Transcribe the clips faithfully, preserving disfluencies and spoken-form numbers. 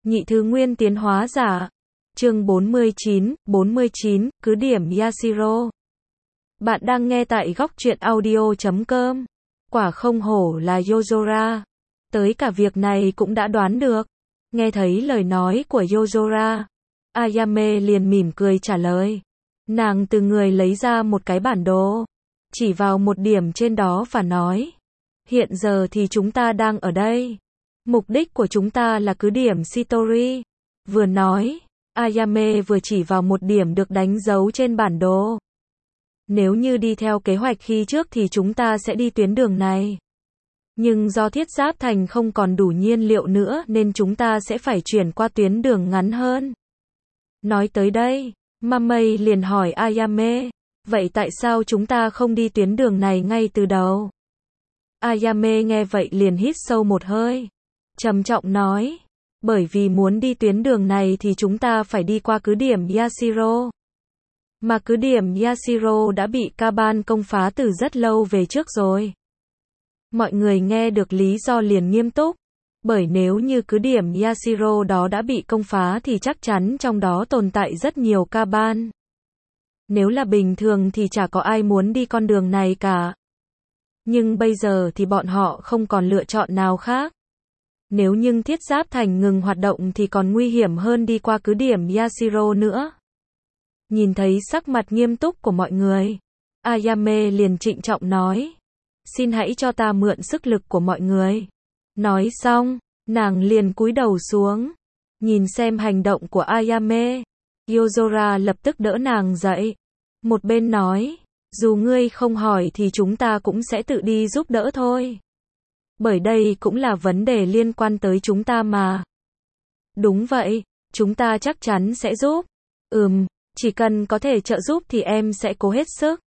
Nhị thứ nguyên tiến hóa giả. Chương bốn mươi chín, bốn mươi chín, cứ điểm Yashiro. Bạn đang nghe tại góc truyện audio chấm com. Quả không hổ là Yozora. Tới cả việc này cũng đã đoán được. Nghe thấy lời nói của Yozora, Ayame liền mỉm cười trả lời. Nàng từ người lấy ra một cái bản đồ, chỉ vào một điểm trên đó và nói. Hiện giờ thì chúng ta đang ở đây. Mục đích của chúng ta là cứ điểm Shitori. Vừa nói, Ayame vừa chỉ vào một điểm được đánh dấu trên bản đồ. Nếu như đi theo kế hoạch khi trước thì chúng ta sẽ đi tuyến đường này. Nhưng do Thiết Giáp Thành không còn đủ nhiên liệu nữa nên chúng ta sẽ phải chuyển qua tuyến đường ngắn hơn. Nói tới đây, Mamei liền hỏi Ayame, vậy tại sao chúng ta không đi tuyến đường này ngay từ đầu? Ayame nghe vậy liền hít sâu một hơi, trầm trọng nói, bởi vì muốn đi tuyến đường này thì chúng ta phải đi qua cứ điểm Yashiro. Mà cứ điểm Yashiro đã bị Kaban công phá từ rất lâu về trước rồi. Mọi người nghe được lý do liền nghiêm túc, bởi nếu như cứ điểm Yashiro đó đã bị công phá thì chắc chắn trong đó tồn tại rất nhiều Kaban. Nếu là bình thường thì chả có ai muốn đi con đường này cả. Nhưng bây giờ thì bọn họ không còn lựa chọn nào khác. Nếu nhưng Thiết Giáp Thành ngừng hoạt động thì còn nguy hiểm hơn đi qua cứ điểm Yashiro nữa. Nhìn thấy sắc mặt nghiêm túc của mọi người, Ayame liền trịnh trọng nói. Xin hãy cho ta mượn sức lực của mọi người. Nói xong, nàng liền cúi đầu xuống. Nhìn xem hành động của Ayame, Yozora lập tức đỡ nàng dậy. Một bên nói, dù ngươi không hỏi thì chúng ta cũng sẽ tự đi giúp đỡ thôi. Bởi đây cũng là vấn đề liên quan tới chúng ta mà. Đúng vậy, chúng ta chắc chắn sẽ giúp. Ừm, chỉ cần có thể trợ giúp thì em sẽ cố hết sức.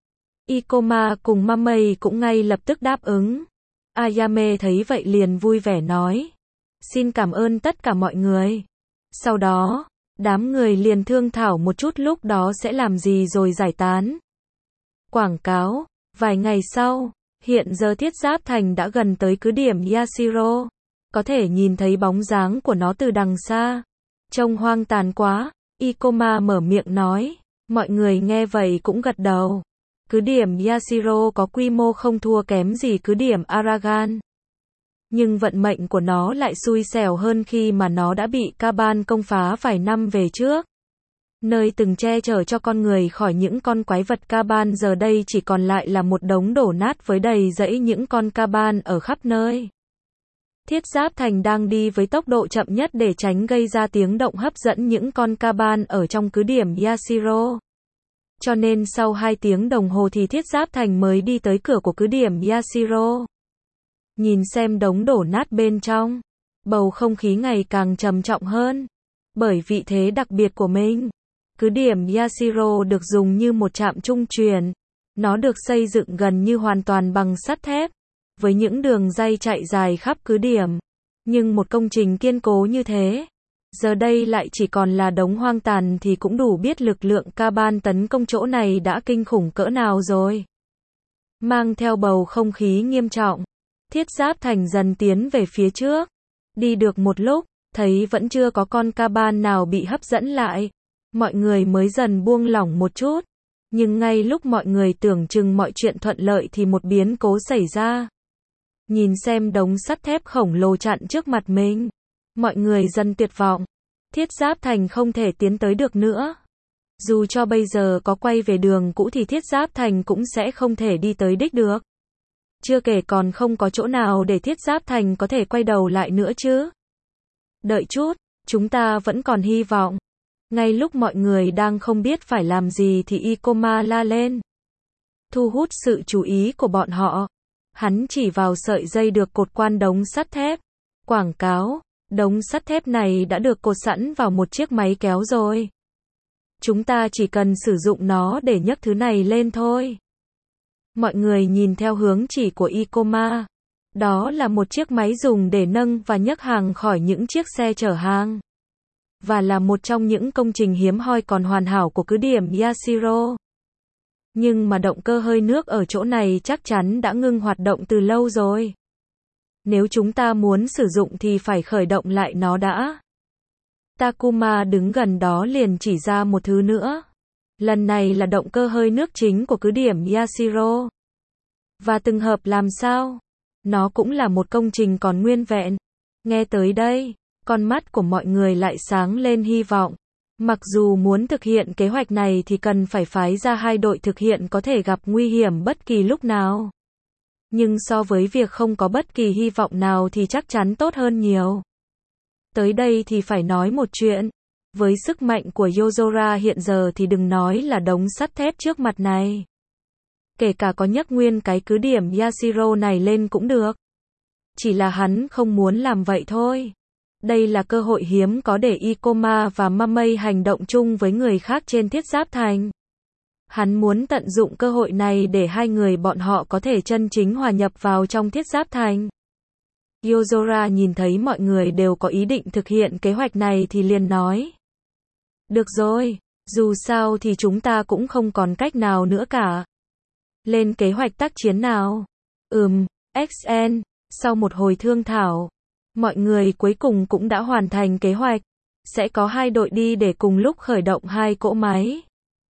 Ikoma cùng Mamei cũng ngay lập tức đáp ứng. Ayame thấy vậy liền vui vẻ nói. Xin cảm ơn tất cả mọi người. Sau đó, đám người liền thương thảo một chút lúc đó sẽ làm gì rồi giải tán. Quảng cáo, vài ngày sau, hiện giờ Thiết Giáp Thành đã gần tới cứ điểm Yashiro. Có thể nhìn thấy bóng dáng của nó từ đằng xa. Trông hoang tàn quá, Ikoma mở miệng nói. Mọi người nghe vậy cũng gật đầu. Cứ điểm Yashiro có quy mô không thua kém gì cứ điểm Aragan. Nhưng vận mệnh của nó lại xui xẻo hơn khi mà nó đã bị Kaban công phá vài năm về trước. Nơi từng che chở cho con người khỏi những con quái vật Kaban giờ đây chỉ còn lại là một đống đổ nát với đầy rẫy những con Kaban ở khắp nơi. Thiết Giáp Thành đang đi với tốc độ chậm nhất để tránh gây ra tiếng động hấp dẫn những con Kaban ở trong cứ điểm Yashiro. Cho nên sau hai tiếng đồng hồ thì Thiết Giáp Thành mới đi tới cửa của cứ điểm Yashiro. Nhìn xem đống đổ nát bên trong, bầu không khí ngày càng trầm trọng hơn. Bởi vị thế đặc biệt của mình, cứ điểm Yashiro được dùng như một trạm trung chuyển. Nó được xây dựng gần như hoàn toàn bằng sắt thép, với những đường ray chạy dài khắp cứ điểm. Nhưng một công trình kiên cố như thế, giờ đây lại chỉ còn là đống hoang tàn thì cũng đủ biết lực lượng Kaban tấn công chỗ này đã kinh khủng cỡ nào rồi. Mang theo bầu không khí nghiêm trọng, Thiết Giáp Thành dần tiến về phía trước. Đi được một lúc, thấy vẫn chưa có con Kaban nào bị hấp dẫn lại. Mọi người mới dần buông lỏng một chút. Nhưng ngay lúc mọi người tưởng chừng mọi chuyện thuận lợi thì một biến cố xảy ra. Nhìn xem đống sắt thép khổng lồ chặn trước mặt mình. Mọi người dần tuyệt vọng. Thiết Giáp Thành không thể tiến tới được nữa. Dù cho bây giờ có quay về đường cũ thì Thiết Giáp Thành cũng sẽ không thể đi tới đích được. Chưa kể còn không có chỗ nào để Thiết Giáp Thành có thể quay đầu lại nữa chứ. Đợi chút, chúng ta vẫn còn hy vọng. Ngay lúc mọi người đang không biết phải làm gì thì Ikoma la lên. Thu hút sự chú ý của bọn họ. Hắn chỉ vào sợi dây được cột quan đống sắt thép. Quảng cáo, đống sắt thép này đã được cột sẵn vào một chiếc máy kéo rồi. Chúng ta chỉ cần sử dụng nó để nhấc thứ này lên thôi. Mọi người nhìn theo hướng chỉ của Ikoma. Đó là một chiếc máy dùng để nâng và nhấc hàng khỏi những chiếc xe chở hàng. Và là một trong những công trình hiếm hoi còn hoàn hảo của cứ điểm Yashiro. Nhưng mà động cơ hơi nước ở chỗ này chắc chắn đã ngưng hoạt động từ lâu rồi. Nếu chúng ta muốn sử dụng thì phải khởi động lại nó đã. Takuma đứng gần đó liền chỉ ra một thứ nữa. Lần này là động cơ hơi nước chính của cứ điểm Yashiro. Và từng hợp làm sao? Nó cũng là một công trình còn nguyên vẹn. Nghe tới đây, con mắt của mọi người lại sáng lên hy vọng. Mặc dù muốn thực hiện kế hoạch này thì cần phải phái ra hai đội thực hiện có thể gặp nguy hiểm bất kỳ lúc nào. Nhưng so với việc không có bất kỳ hy vọng nào thì chắc chắn tốt hơn nhiều. Tới đây thì phải nói một chuyện. Với sức mạnh của Yozora hiện giờ thì đừng nói là đống sắt thép trước mặt này. Kể cả có nhấc nguyên cái cứ điểm Yashiro này lên cũng được. Chỉ là hắn không muốn làm vậy thôi. Đây là cơ hội hiếm có để Ikoma và Mamei hành động chung với người khác trên Thiết Giáp Thành. Hắn muốn tận dụng cơ hội này để hai người bọn họ có thể chân chính hòa nhập vào trong Thiết Giáp Thành. Yozora nhìn thấy mọi người đều có ý định thực hiện kế hoạch này thì liền nói. Được rồi, dù sao thì chúng ta cũng không còn cách nào nữa cả. Lên kế hoạch tác chiến nào? Ừm, ích en, sau một hồi thương thảo, mọi người cuối cùng cũng đã hoàn thành kế hoạch. Sẽ có hai đội đi để cùng lúc khởi động hai cỗ máy.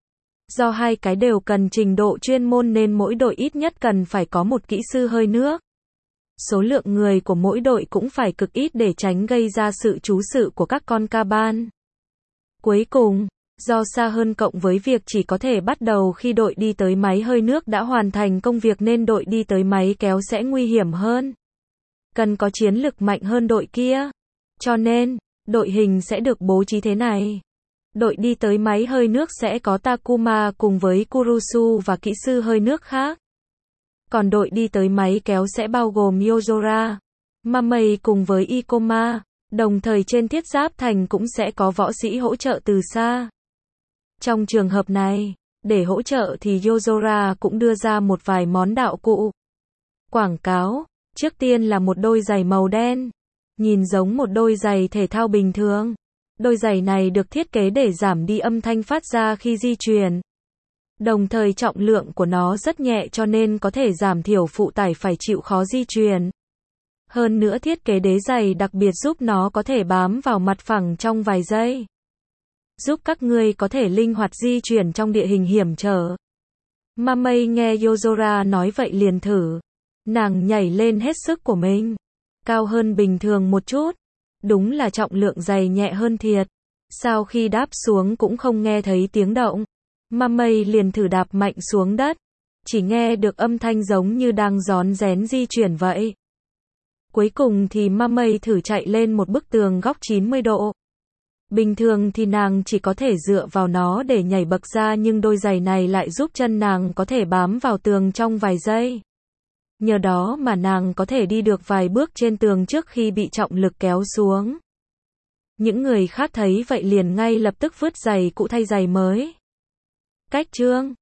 Do hai cái đều cần trình độ chuyên môn nên mỗi đội ít nhất cần phải có một kỹ sư hơi nước. Số lượng người của mỗi đội cũng phải cực ít để tránh gây ra sự trú sự của các con ca ban. Cuối cùng, do xa hơn cộng với việc chỉ có thể bắt đầu khi đội đi tới máy hơi nước đã hoàn thành công việc nên đội đi tới máy kéo sẽ nguy hiểm hơn. Cần có chiến lực mạnh hơn đội kia. Cho nên, đội hình sẽ được bố trí thế này. Đội đi tới máy hơi nước sẽ có Takuma cùng với Kurusu và kỹ sư hơi nước khác. Còn đội đi tới máy kéo sẽ bao gồm Yozora, Mamei cùng với Ikoma. Đồng thời trên Thiết Giáp Thành cũng sẽ có võ sĩ hỗ trợ từ xa. Trong trường hợp này, để hỗ trợ thì Yozora cũng đưa ra một vài món đạo cụ. Quảng cáo, trước tiên là một đôi giày màu đen. Nhìn giống một đôi giày thể thao bình thường. Đôi giày này được thiết kế để giảm đi âm thanh phát ra khi di chuyển. Đồng thời trọng lượng của nó rất nhẹ cho nên có thể giảm thiểu phụ tải phải chịu khó di chuyển. Hơn nữa thiết kế đế giày đặc biệt giúp nó có thể bám vào mặt phẳng trong vài giây. Giúp các ngươi có thể linh hoạt di chuyển trong địa hình hiểm trở. Mamei nghe Yozora nói vậy liền thử. Nàng nhảy lên hết sức của mình. Cao hơn bình thường một chút. Đúng là trọng lượng giày nhẹ hơn thiệt. Sau khi đáp xuống cũng không nghe thấy tiếng động. Mamei liền thử đạp mạnh xuống đất. Chỉ nghe được âm thanh giống như đang rón rén di chuyển vậy. Cuối cùng thì Mamei thử chạy lên một bức tường góc chín mươi độ. Bình thường thì nàng chỉ có thể dựa vào nó để nhảy bậc ra nhưng đôi giày này lại giúp chân nàng có thể bám vào tường trong vài giây. Nhờ đó mà nàng có thể đi được vài bước trên tường trước khi bị trọng lực kéo xuống. Những người khác thấy vậy liền ngay lập tức vứt giày cũ thay giày mới. Cách chương